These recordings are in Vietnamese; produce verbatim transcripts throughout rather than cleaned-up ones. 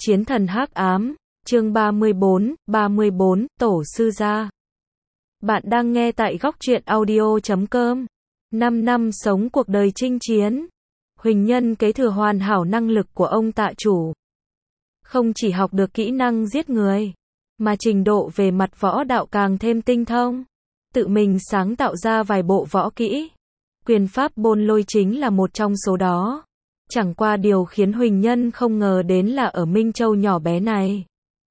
Chiến thần hắc ám, chương ba mươi bốn, ba mươi bốn, tổ sư gia. Bạn đang nghe tại góc truyện audio chấm com. năm năm sống cuộc đời chinh chiến. Huỳnh Nhân kế thừa hoàn hảo năng lực của ông tạ chủ. Không chỉ học được kỹ năng giết người, mà trình độ về mặt võ đạo càng thêm tinh thông. Tự mình sáng tạo ra vài bộ võ kỹ. Quyền pháp bôn lôi chính là một trong số đó. Chẳng qua điều khiến Huỳnh Nhân không ngờ đến là ở Minh Châu nhỏ bé này.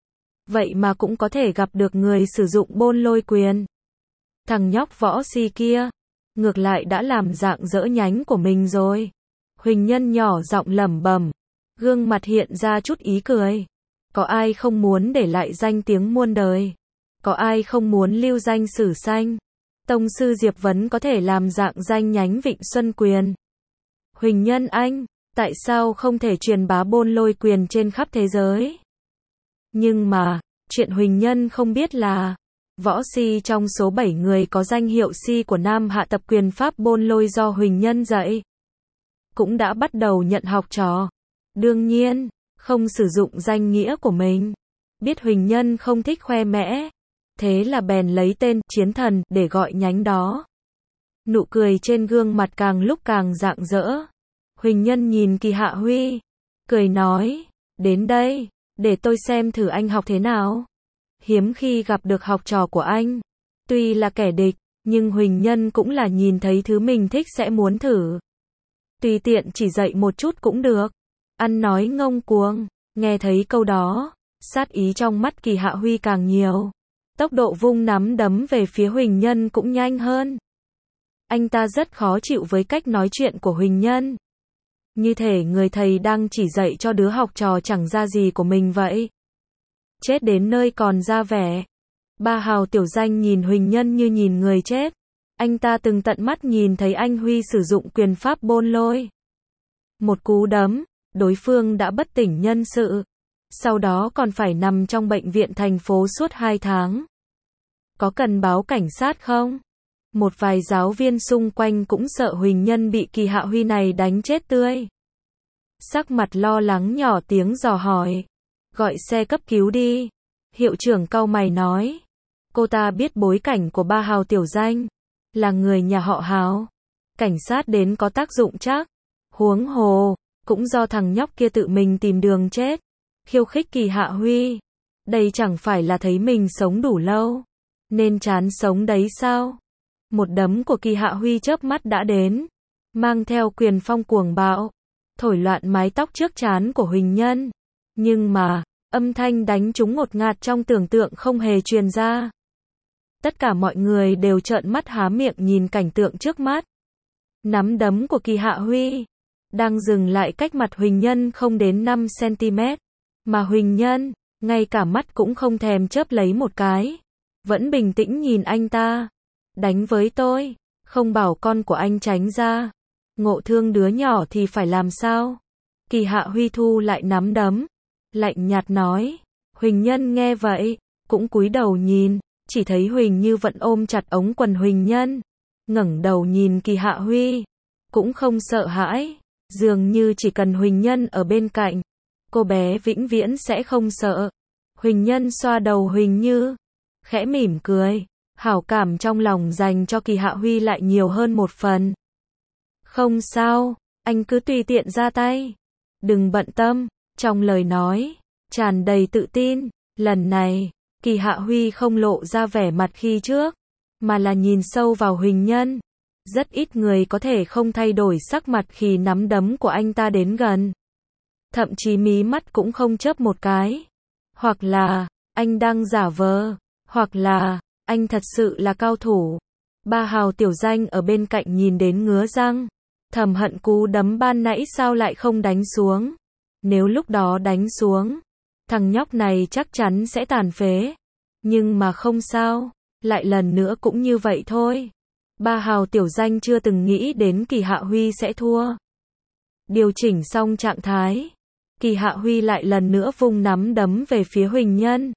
Vậy mà cũng có thể gặp được người sử dụng bôn lôi quyền. Thằng nhóc võ si kia, ngược lại đã làm dạng dỡ nhánh của mình rồi. Huỳnh Nhân nhỏ giọng lẩm bẩm, gương mặt hiện ra chút ý cười. Có ai không muốn để lại danh tiếng muôn đời? Có ai không muốn lưu danh sử xanh? Tông sư Diệp Vấn có thể làm dạng danh nhánh Vịnh Xuân Quyền. Huỳnh Nhân anh, tại sao không thể truyền bá bôn lôi quyền trên khắp thế giới? Nhưng mà, chuyện Huỳnh Nhân không biết là, võ si trong số bảy người có danh hiệu si của Nam Hạ tập quyền pháp bôn lôi do Huỳnh Nhân dạy, cũng đã bắt đầu nhận học trò. Đương nhiên, không sử dụng danh nghĩa của mình. Biết Huỳnh Nhân không thích khoe mẽ, thế là bèn lấy tên Chiến Thần để gọi nhánh đó. Nụ cười trên gương mặt càng lúc càng rạng rỡ. Huỳnh Nhân nhìn Kỳ Hạ Huy, cười nói, đến đây, để tôi xem thử anh học thế nào. Hiếm khi gặp được học trò của anh, tuy là kẻ địch, nhưng Huỳnh Nhân cũng là nhìn thấy thứ mình thích sẽ muốn thử. Tùy tiện chỉ dạy một chút cũng được. Ăn nói ngông cuồng, nghe thấy câu đó, sát ý trong mắt Kỳ Hạ Huy càng nhiều. Tốc độ vung nắm đấm về phía Huỳnh Nhân cũng nhanh hơn. Anh ta rất khó chịu với cách nói chuyện của Huỳnh Nhân. Như thể người thầy đang chỉ dạy cho đứa học trò chẳng ra gì của mình vậy. Chết đến nơi còn ra vẻ. Ba Hào tiểu danh nhìn Huỳnh Nhân như nhìn người chết. Anh ta từng tận mắt nhìn thấy anh Huy sử dụng quyền pháp bôn lôi. Một cú đấm, đối phương đã bất tỉnh nhân sự. Sau đó còn phải nằm trong bệnh viện thành phố suốt hai tháng. Có cần báo cảnh sát không? Một vài giáo viên xung quanh cũng sợ Huỳnh Nhân bị Kỳ Hạ Huy này đánh chết tươi. Sắc mặt lo lắng nhỏ tiếng dò hỏi. Gọi xe cấp cứu đi. Hiệu trưởng cau mày nói. Cô ta biết bối cảnh của ba Hào tiểu danh. Là người nhà họ Hào. Cảnh sát đến có tác dụng chắc. Huống hồ, cũng do thằng nhóc kia tự mình tìm đường chết. Khiêu khích Kỳ Hạ Huy. Đây chẳng phải là thấy mình sống đủ lâu, nên chán sống đấy sao? Một đấm của Kỳ Hạ Huy chớp mắt đã đến, mang theo quyền phong cuồng bạo, thổi loạn mái tóc trước trán của Huỳnh Nhân. Nhưng mà, âm thanh đánh trúng ngột ngạt trong tưởng tượng không hề truyền ra. Tất cả mọi người đều trợn mắt há miệng nhìn cảnh tượng trước mắt. Nắm đấm của Kỳ Hạ Huy đang dừng lại cách mặt Huỳnh Nhân không đến năm xăng-ti-mét, mà Huỳnh Nhân, ngay cả mắt cũng không thèm chớp lấy một cái, vẫn bình tĩnh nhìn anh ta. Đánh với tôi, không bảo con của anh tránh ra, ngộ thương đứa nhỏ thì phải làm sao? Kỳ Hạ Huy thu lại nắm đấm, lạnh nhạt nói. Huỳnh Nhân nghe vậy, cũng cúi đầu nhìn, chỉ thấy Huỳnh Như vẫn ôm chặt ống quần Huỳnh Nhân, ngẩng đầu nhìn Kỳ Hạ Huy, cũng không sợ hãi, dường như chỉ cần Huỳnh Nhân ở bên cạnh, cô bé vĩnh viễn sẽ không sợ. Huỳnh Nhân xoa đầu Huỳnh Như, khẽ mỉm cười, hảo cảm trong lòng dành cho Kỳ Hạ Huy lại nhiều hơn một phần. Không sao, anh cứ tùy tiện ra tay, đừng bận tâm, trong lời nói tràn đầy tự tin. Lần này, Kỳ Hạ Huy không lộ ra vẻ mặt khi trước, mà là nhìn sâu vào Huỳnh Nhân. Rất ít người có thể không thay đổi sắc mặt khi nắm đấm của anh ta đến gần. Thậm chí mí mắt cũng không chớp một cái. Hoặc là, anh đang giả vờ, hoặc là, anh thật sự là cao thủ. Ba Hào tiểu danh ở bên cạnh nhìn đến ngứa răng, thầm hận cú đấm ban nãy sao lại không đánh xuống. Nếu lúc đó đánh xuống, thằng nhóc này chắc chắn sẽ tàn phế. Nhưng mà không sao, lại lần nữa cũng như vậy thôi. Ba Hào tiểu danh chưa từng nghĩ đến Kỳ Hạ Huy sẽ thua. Điều chỉnh xong trạng thái, Kỳ Hạ Huy lại lần nữa vung nắm đấm về phía Huỳnh Nhân.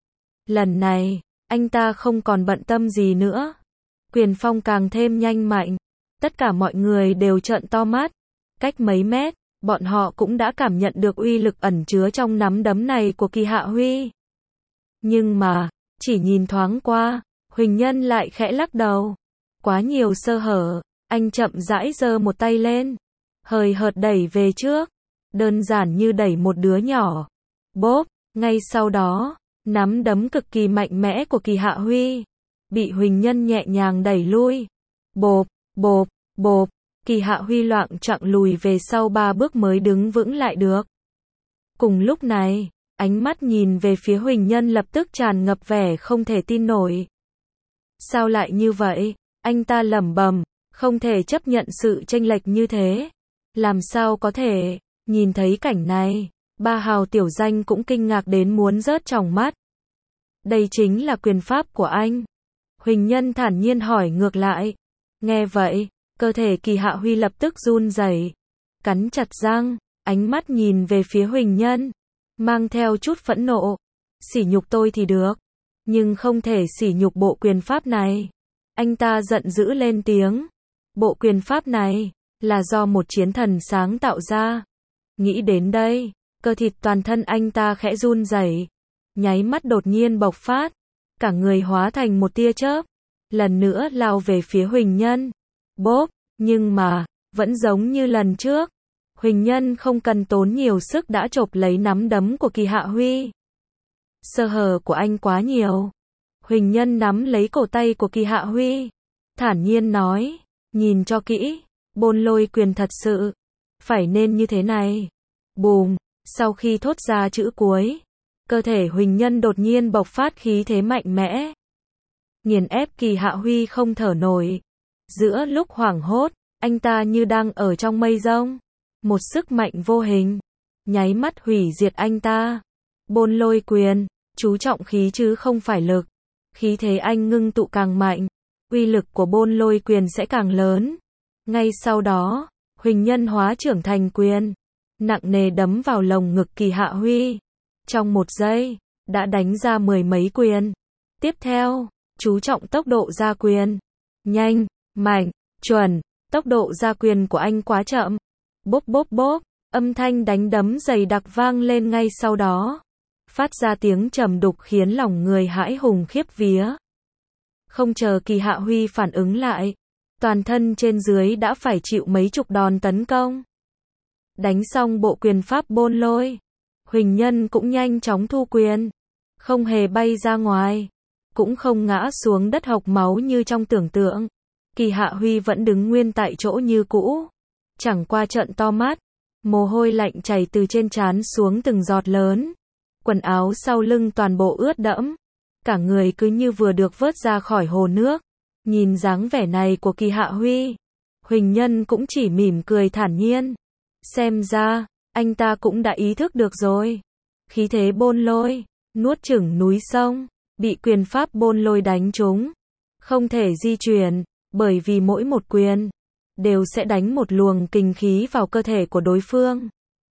Lần này, anh ta không còn bận tâm gì nữa. Quyền phong càng thêm nhanh mạnh. Tất cả mọi người đều trợn to mắt. Cách mấy mét, bọn họ cũng đã cảm nhận được uy lực ẩn chứa trong nắm đấm này của Kỳ Hạ Huy. Nhưng mà, chỉ nhìn thoáng qua, Huỳnh Nhân lại khẽ lắc đầu. Quá nhiều sơ hở, anh chậm rãi giơ một tay lên, hời hợt đẩy về trước, đơn giản như đẩy một đứa nhỏ. Bốp, ngay sau đó, nắm đấm cực kỳ mạnh mẽ của Kỳ Hạ Huy bị Huỳnh Nhân nhẹ nhàng đẩy lui. Bộp, bộp, bộp, Kỳ Hạ Huy loạng choạng lùi về sau ba bước mới đứng vững lại được. Cùng lúc này, ánh mắt nhìn về phía Huỳnh Nhân lập tức tràn ngập vẻ không thể tin nổi. Sao lại như vậy? Anh ta lẩm bẩm, không thể chấp nhận sự chênh lệch như thế. Làm sao có thể? Nhìn thấy cảnh này, ba hào tiểu danh cũng kinh ngạc đến muốn rớt tròng mắt. Đây chính là quyền pháp của anh. Huỳnh Nhân thản nhiên hỏi ngược lại. Nghe vậy, cơ thể Kỳ Hạ Huy lập tức run rẩy, cắn chặt răng, ánh mắt nhìn về phía Huỳnh Nhân, mang theo chút phẫn nộ. Sỉ nhục tôi thì được, nhưng không thể sỉ nhục bộ quyền pháp này. Anh ta giận dữ lên tiếng. Bộ quyền pháp này là do một chiến thần sáng tạo ra. Nghĩ đến đây, cơ thịt toàn thân anh ta khẽ run rẩy, nháy mắt đột nhiên bộc phát, cả người hóa thành một tia chớp, lần nữa lao về phía Huỳnh Nhân. Bốp, nhưng mà, vẫn giống như lần trước, Huỳnh Nhân không cần tốn nhiều sức đã chộp lấy nắm đấm của Kỳ Hạ Huy. Sơ hở của anh quá nhiều. Huỳnh Nhân nắm lấy cổ tay của Kỳ Hạ Huy, thản nhiên nói, nhìn cho kỹ, Bôn Lôi quyền thật sự phải nên như thế này. Bùm, sau khi thốt ra chữ cuối, cơ thể Huỳnh Nhân đột nhiên bộc phát khí thế mạnh mẽ, nghiền ép Kỳ Hạ Huy không thở nổi. Giữa lúc hoảng hốt, anh ta như đang ở trong mây rông, một sức mạnh vô hình nháy mắt hủy diệt anh ta. Bôn Lôi quyền, chú trọng khí chứ không phải lực. Khí thế anh ngưng tụ càng mạnh, uy lực của Bôn Lôi quyền sẽ càng lớn. Ngay sau đó, Huỳnh Nhân hóa trưởng thành quyền, nặng nề đấm vào lồng ngực Kỳ Hạ Huy. Trong một giây, đã đánh ra mười mấy quyền. Tiếp theo, chú trọng tốc độ ra quyền. Nhanh, mạnh, chuẩn, tốc độ ra quyền của anh quá chậm. Bốp bốp bốp, âm thanh đánh đấm dày đặc vang lên ngay sau đó, phát ra tiếng trầm đục khiến lòng người hãi hùng khiếp vía. Không chờ Kỳ Hạ Huy phản ứng lại, toàn thân trên dưới đã phải chịu mấy chục đòn tấn công. Đánh xong bộ quyền pháp Bôn Lôi, Huỳnh Nhân cũng nhanh chóng thu quyền, không hề bay ra ngoài, cũng không ngã xuống đất hộc máu như trong tưởng tượng. Kỳ Hạ Huy vẫn đứng nguyên tại chỗ như cũ, chẳng qua trợn to mắt, mồ hôi lạnh chảy từ trên trán xuống từng giọt lớn, quần áo sau lưng toàn bộ ướt đẫm, cả người cứ như vừa được vớt ra khỏi hồ nước. Nhìn dáng vẻ này của Kỳ Hạ Huy, Huỳnh Nhân cũng chỉ mỉm cười thản nhiên. Xem ra, anh ta cũng đã ý thức được rồi. Khí thế Bôn Lôi, nuốt chửng núi sông, bị quyền pháp Bôn Lôi đánh trúng, không thể di chuyển, bởi vì mỗi một quyền đều sẽ đánh một luồng kình khí vào cơ thể của đối phương.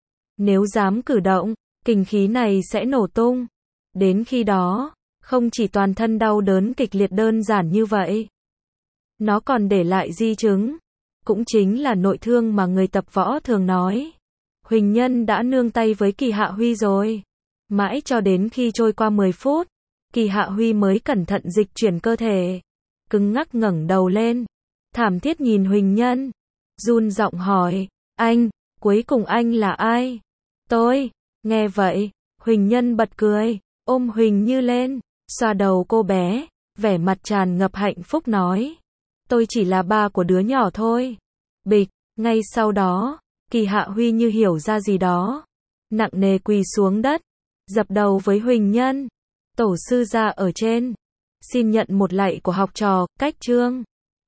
Nếu dám cử động, kình khí này sẽ nổ tung. Đến khi đó, không chỉ toàn thân đau đớn kịch liệt đơn giản như vậy, nó còn để lại di chứng, cũng chính là nội thương mà người tập võ thường nói. Huỳnh Nhân đã nương tay với Kỳ Hạ Huy rồi. Mãi cho đến khi trôi qua mười phút, Kỳ Hạ Huy mới cẩn thận dịch chuyển cơ thể, cứng ngắc ngẩng đầu lên, thảm thiết nhìn Huỳnh Nhân, run giọng hỏi, anh, cuối cùng anh là ai? Tôi. Nghe vậy, Huỳnh Nhân bật cười, ôm Huỳnh Như lên, xoa đầu cô bé, vẻ mặt tràn ngập hạnh phúc nói, tôi chỉ là ba của đứa nhỏ thôi. Bịch, ngay sau đó, Kỳ Hạ Huy như hiểu ra gì đó, nặng nề quỳ xuống đất, dập đầu với Huỳnh Nhân. Tổ sư gia ở trên, xin nhận một lạy của học trò, cách chương.